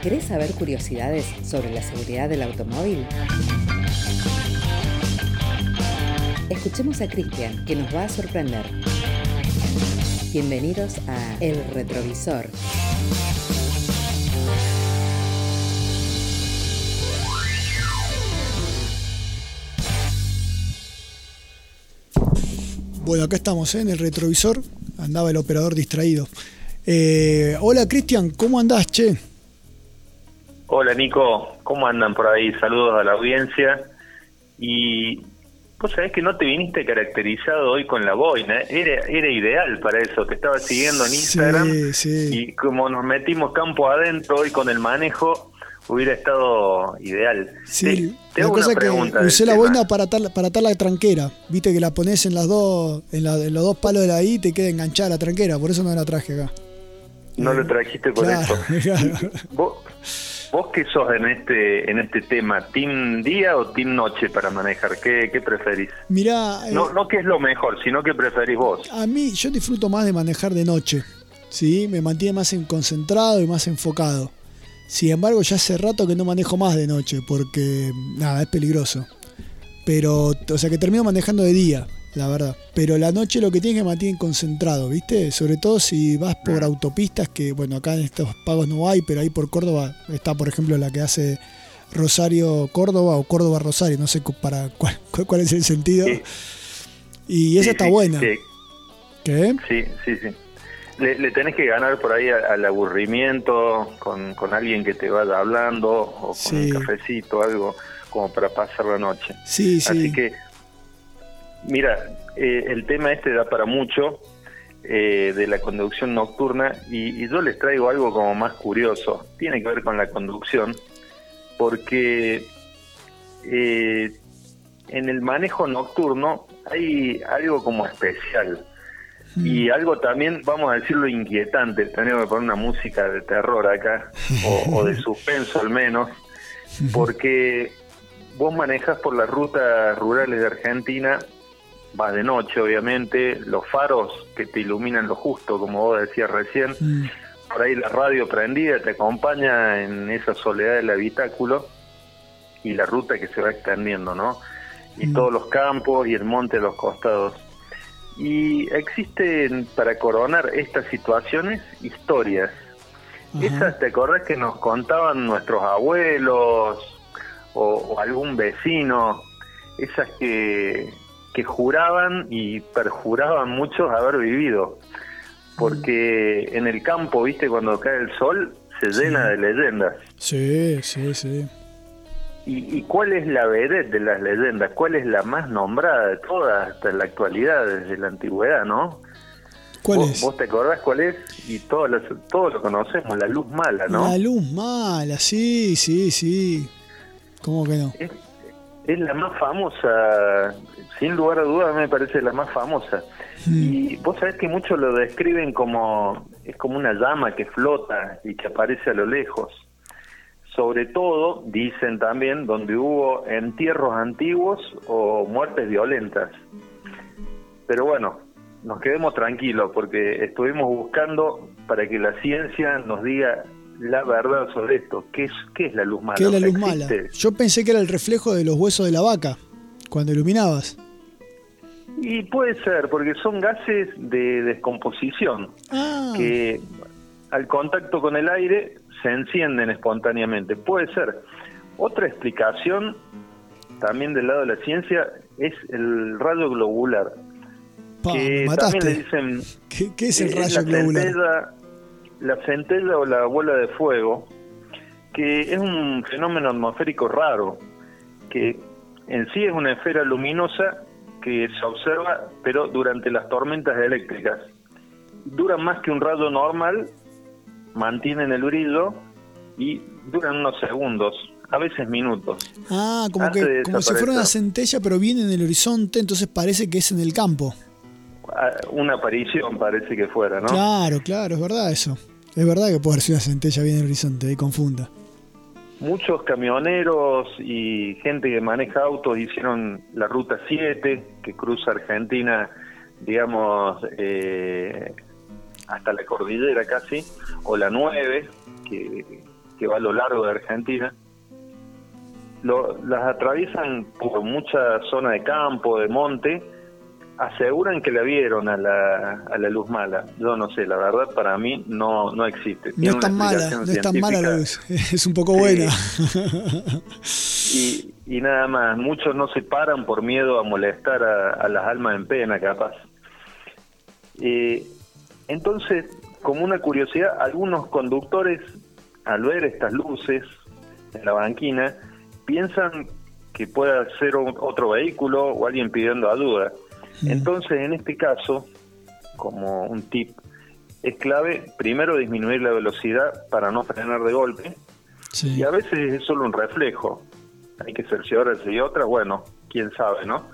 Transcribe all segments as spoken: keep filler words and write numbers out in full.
¿Querés saber curiosidades sobre la seguridad del automóvil? Escuchemos a Cristian, que nos va a sorprender. Bienvenidos a El Retrovisor. Bueno, acá estamos, ¿eh? En el retrovisor. Andaba el operador distraído. Eh, hola, Cristian, ¿cómo andás, che? Hola, Nico, ¿cómo andan por ahí? Saludos a la audiencia. Y vos sabés que no te viniste caracterizado hoy con la boina, ¿eh? era, era ideal para eso. Te estaba siguiendo en Instagram, sí, sí. Y como nos metimos campo adentro hoy con el manejo, hubiera estado ideal. Sí, te, te la hago cosa una es que pregunta usé del la tema. boina para atar, para atar la tranquera. Viste que la pones en las dos, en, la, en los dos palos de la I y te queda enganchada la tranquera, por eso no la traje acá. No eh, lo trajiste por claro, eso. Claro. ¿Vos, ¿Vos qué sos en este en este tema? ¿Team día o team noche para manejar? ¿Qué, qué preferís? Mirá, eh, No, no qué es lo mejor, sino qué preferís vos. a mí yo disfruto más de manejar de noche, ¿sí? Me mantiene más en concentrado y más enfocado. Sin embargo, ya hace rato que no manejo más de noche porque, nada, es peligroso. Pero, o sea, que termino manejando de día, la verdad. Pero la noche lo que tiene es que me mantiene concentrado, ¿viste? Sobre todo si vas por autopistas, que, bueno, acá en estos pagos no hay, pero ahí por Córdoba está, por ejemplo, la que hace Rosario-Córdoba o Córdoba-Rosario, no sé para cuál, cuál es el sentido. Sí. Y esa Sí, está sí, buena. sí. ¿Qué? Sí, sí, sí. Le, le tenés que ganar por ahí a- al aburrimiento con, con alguien que te vaya hablando o con Sí. un cafecito, algo como para pasar la noche. Sí, sí. Así que, mira, eh, el tema este da para mucho eh, de la conducción nocturna y, y yo les traigo algo como más curioso. Tiene que ver con la conducción porque eh, en el manejo nocturno hay algo como especial. Y algo también, vamos a decirlo, inquietante. Tenemos que poner una música de terror acá, o, o de suspenso al menos, porque vos manejás por las rutas rurales de Argentina, vas de noche obviamente, los faros que te iluminan lo justo, como vos decías recién, Mm. por ahí la radio prendida te acompaña en esa soledad del habitáculo y la ruta que se va extendiendo, ¿no? Y Mm. todos los campos y el monte a los costados. Y existen, para coronar estas situaciones, historias. Ajá. Esas, ¿te acordás que nos contaban nuestros abuelos o, o algún vecino? Esas que, que juraban y perjuraban muchos haber vivido. Porque en el campo, viste, cuando cae el sol, se Sí. llena de leyendas. Sí, sí, sí. ¿Y, y cuál es la vedette de las leyendas? ¿Cuál es la más nombrada de todas hasta la actualidad, desde la antigüedad, no? ¿Cuál ¿Vos, es? ¿Vos te acordás cuál es? Y todos lo, todos lo conocemos, la luz mala, ¿no? La luz mala, sí, sí, sí. ¿Cómo que no? Es, es la más famosa, sin lugar a dudas me parece la más famosa. Mm. Y vos sabés que muchos lo describen como, es como una llama que flota y que aparece a lo lejos. Sobre todo, dicen también, donde hubo entierros antiguos o muertes violentas. Pero bueno, nos quedemos tranquilos porque estuvimos buscando para que la ciencia nos diga la verdad sobre esto. ¿Qué es, qué es la luz mala? ¿Qué es la luz ¿Existe? mala? Yo pensé que era el reflejo de los huesos de la vaca, cuando iluminabas. Y puede ser, porque son gases de descomposición Ah, que al contacto con el aire se encienden espontáneamente. Puede ser. Otra explicación, también del lado de la ciencia, es el rayo globular. pa, me que mataste. también le dicen... ¿Qué, qué es el eh, rayo la globular? centella, la centella o la bola de fuego, que es un fenómeno atmosférico raro, que en sí es una esfera luminosa que se observa, pero durante las tormentas eléctricas. Duran más que un rayo normal, mantienen el brillo y duran unos segundos, a veces minutos. Ah, como antes que de como si fuera una desaparecer. centella, pero viene en el horizonte, entonces parece que es en el campo. Ah, Una aparición parece que fuera, ¿no? Claro, claro, es verdad eso. Es verdad que puede ser una centella bien en el horizonte, ahí confunda. Muchos camioneros y gente que maneja autos hicieron la ruta siete, que cruza Argentina, digamos, eh, hasta la cordillera casi, o la nueve, que que va a lo largo de Argentina, lo, las atraviesan por mucha zona de campo, de monte, aseguran que la vieron a la, a la luz mala. Yo no sé, la verdad para mí no, no existe. No es tan mala, no es tan mala la luz, es un poco buena. Y, y nada más, muchos no se paran por miedo a molestar a, a las almas en pena, capaz. Eh, entonces, como una curiosidad, algunos conductores, al ver estas luces en la banquina, piensan que puede ser otro vehículo o alguien pidiendo ayuda. Entonces, en este caso, como un tip, es clave primero disminuir la velocidad para no frenar de golpe, sí. Y a veces es solo un reflejo, hay que cerciorarse, y otra, bueno, quién sabe, ¿no?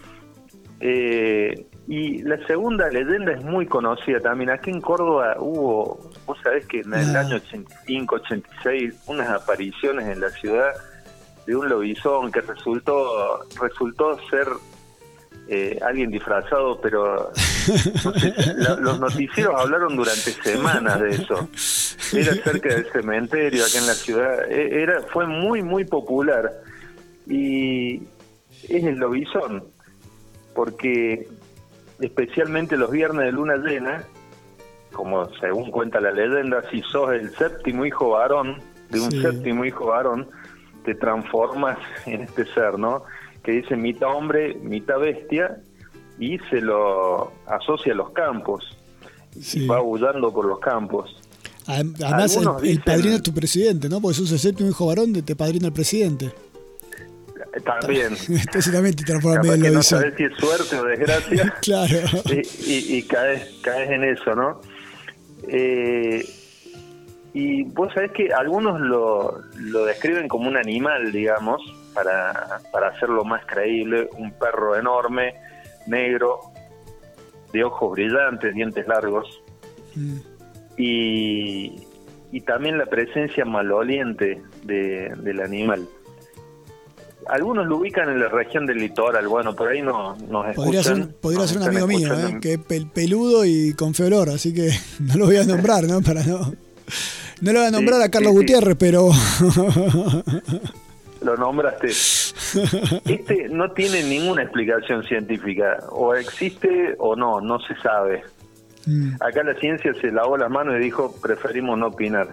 Eh, y la segunda leyenda es muy conocida también. Aquí en Córdoba hubo, vos sabés que en el ah. año ochenta y cinco, ochenta y seis, unas apariciones en la ciudad de un lobizón que resultó resultó ser eh, alguien disfrazado, pero no sé, la, los noticieros hablaron durante semanas de eso. Era cerca del cementerio acá en la ciudad, era fue muy muy popular, y es el lobizón, porque especialmente los viernes de luna llena, como según cuenta la leyenda, si sos el séptimo hijo varón de un sí. séptimo hijo varón, te transformas en este ser, ¿no? Que dice mitad hombre, mitad bestia, y se lo asocia a los campos, sí. y va aullando por los campos. Además, el, el dicen, padrino es tu presidente, ¿no? Porque sos el séptimo hijo varón, te padrina el presidente. También. Entonces también te transformas en que lo no sabes si es suerte o desgracia. Claro. Y, y, y caes, caes en eso, ¿no? Eh, y vos sabés que algunos lo, lo describen como un animal, digamos, para, para hacerlo más creíble. Un perro enorme, negro, de ojos brillantes, dientes largos. Mm. Y, y también la presencia maloliente de, del animal. Algunos lo ubican en la región del litoral, bueno, por ahí no, nos escuchan. Podría ser, podría ser un amigo mío, ¿eh? Que es pel, peludo y con feo olor, así que no lo voy a nombrar, ¿no? Para no, no lo voy a nombrar sí, a Carlos sí, Gutiérrez, sí. Pero... Lo nombraste. Este no tiene ninguna explicación científica, o existe o no, no se sabe. Mm. Acá la ciencia se lavó las manos y dijo, preferimos no opinar.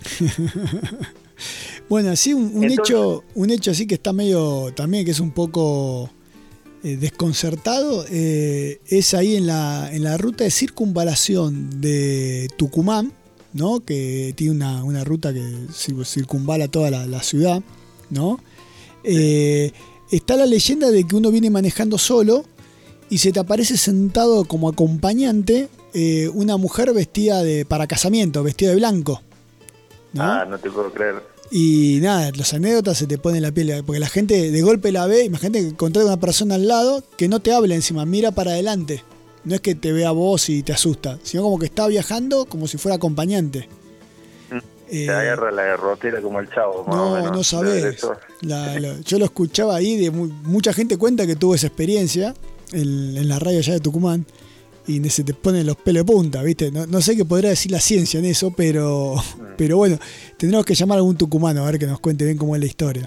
Bueno, sí, un, un Entonces, hecho un hecho así que está medio, también que es un poco eh, desconcertado, eh, es ahí en la en la ruta de circunvalación de Tucumán, ¿no? Que tiene una, una ruta que circunvala toda la, la ciudad, ¿no? Eh, está la leyenda de que uno viene manejando solo y se te aparece sentado como acompañante eh, una mujer vestida de para casamiento, vestida de blanco, ¿no? Ah, no te puedo creer. Y nada, las anécdotas se te ponen la piel, porque la gente de golpe la ve, imagínate que encontrás una persona al lado que no te habla encima, mira para adelante. No es que te vea vos y te asusta, sino como que está viajando como si fuera acompañante. Se eh, agarra la garrotera como el Chavo. Más no, o menos, no sabés. La, la, yo lo escuchaba ahí, de muy, mucha gente cuenta que tuvo esa experiencia en, en la radio allá de Tucumán. Y se te ponen los pelos de punta, ¿viste? No, no sé qué podrá decir la ciencia en eso, pero mm. pero bueno, tendremos que llamar a algún tucumano a ver que nos cuente bien cómo es la historia.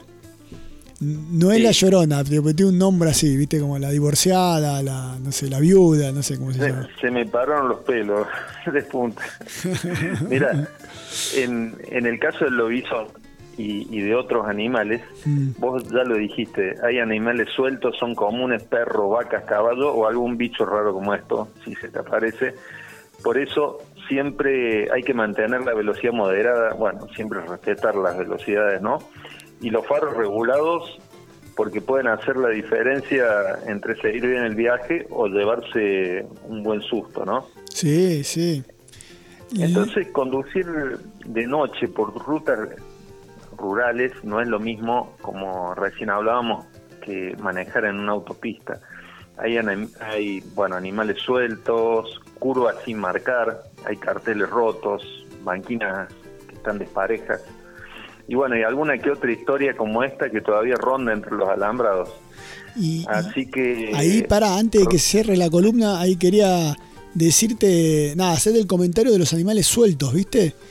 No es sí. La Llorona, pero tiene un nombre así, ¿viste? Como la divorciada, la no sé, la viuda, no sé cómo se, se llama. Se me pararon los pelos de punta. Mira, en, en el caso del lobizón y, y de otros animales, mm. vos ya lo dijiste, hay animales sueltos, son comunes, perro, vacas, caballo o algún bicho raro como esto, si se te aparece. Por eso siempre hay que mantener la velocidad moderada, bueno, siempre respetar las velocidades, ¿no? Y los faros regulados, porque pueden hacer la diferencia entre seguir bien el viaje o llevarse un buen susto, ¿no? Sí, sí. Entonces, conducir de noche por rutas rurales no es lo mismo, como recién hablábamos, que manejar en una autopista. Hay, hay bueno, animales sueltos, curvas sin marcar, hay carteles rotos, banquinas que están desparejas. Y bueno, y alguna que otra historia como esta que todavía ronda entre los alambrados. Y, Así que... Ahí, para, antes de que cierre la columna, ahí quería decirte, nada, hacer el comentario de los animales sueltos, ¿viste?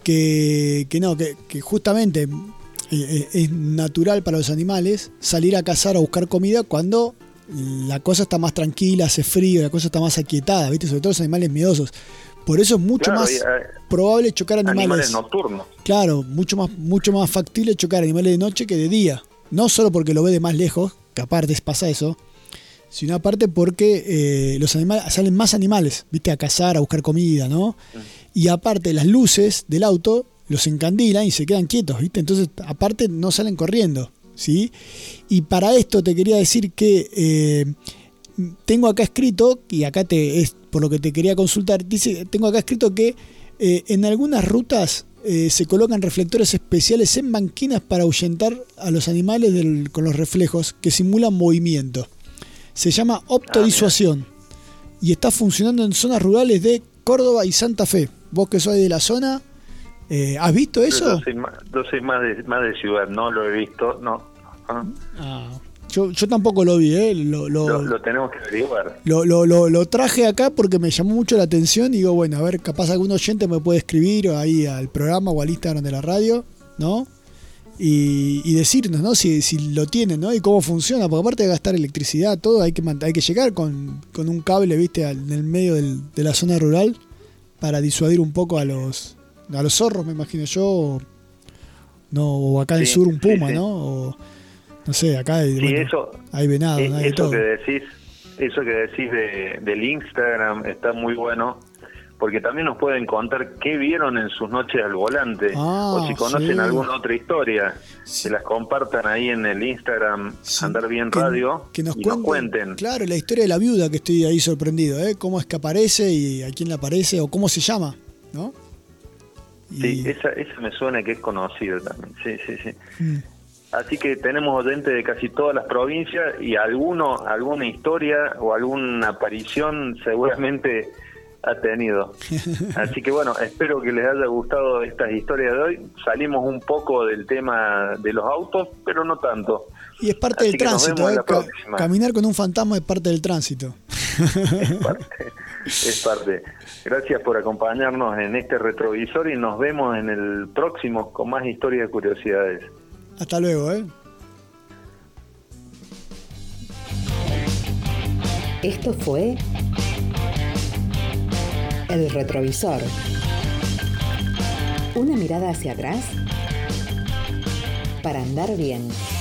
que, que no, que, que justamente eh, es natural para los animales salir a cazar o buscar comida cuando la cosa está más tranquila, hace frío, la cosa está más aquietada, ¿viste? Sobre todo los animales miedosos. Por eso es mucho Claro, más y, eh, probable chocar animales. Animales nocturnos. Claro, mucho más, mucho más factible chocar animales de noche que de día. No solo porque lo ve de más lejos, que aparte pasa eso, sino aparte porque eh, los animales salen más animales, ¿viste? A cazar, a buscar comida, ¿no? Y aparte las luces del auto los encandilan y se quedan quietos, ¿viste? Entonces, aparte no salen corriendo, ¿sí? Y para esto te quería decir que eh, tengo acá escrito, y acá te es por lo que te quería consultar, dice, tengo acá escrito que eh, en algunas rutas eh, se colocan reflectores especiales en banquinas para ahuyentar a los animales del, con los reflejos que simulan movimiento. Se llama optodisuasión ah, y está funcionando en zonas rurales de Córdoba y Santa Fe. Vos que sos de la zona, eh, ¿has visto eso? Yo soy, más, yo soy más, de, más de ciudad, no lo he visto, no. Ah. Ah, yo, yo tampoco lo vi, ¿eh? Lo, lo, lo, lo tenemos que averiguar. Lo, lo, lo, lo traje acá porque me llamó mucho la atención y digo, bueno, a ver, capaz algún oyente me puede escribir ahí al programa o al Instagram de la radio, ¿no? Y, y decirnos, ¿no? Si, si lo tienen, ¿no? Y cómo funciona, porque aparte de gastar electricidad, todo, hay que hay que llegar con, con un cable, ¿viste? Al, en el medio del, de la zona rural para disuadir un poco a los a los zorros, me imagino yo, o, no, o acá en el sí, sur un puma, sí, sí. ¿no? O, no sé, acá hay, sí, bueno, eso, hay venado, eh, hay de eso todo. que decís, eso que decís de, del Instagram está muy bueno, porque también nos pueden contar qué vieron en sus noches al volante, ah, o si conocen sí. alguna otra historia, Sí. se las compartan ahí en el Instagram, Sí, Andar Bien que, Radio, que nos y cuenten, nos cuenten. Claro, la historia de la viuda, que estoy ahí sorprendido, ¿eh? Cómo es que aparece y a quién le aparece o cómo se llama, ¿no? Y... Sí, esa, esa me suena que es conocida también, sí, sí, sí. Mm. Así que tenemos oyentes de casi todas las provincias y alguno, alguna historia o alguna aparición seguramente ha tenido. Así que bueno, espero que les haya gustado estas historias de hoy. Salimos un poco del tema de los autos, pero no tanto. Y es parte Así del que nos tránsito, vemos en ¿eh? la Ca- próxima. Caminar con un fantasma es parte del tránsito. Es parte, es parte. Gracias por acompañarnos en este retrovisor y nos vemos en el próximo con más historias y curiosidades. Hasta luego, ¿eh? Esto fue El Retrovisor. Una mirada hacia atrás para andar bien.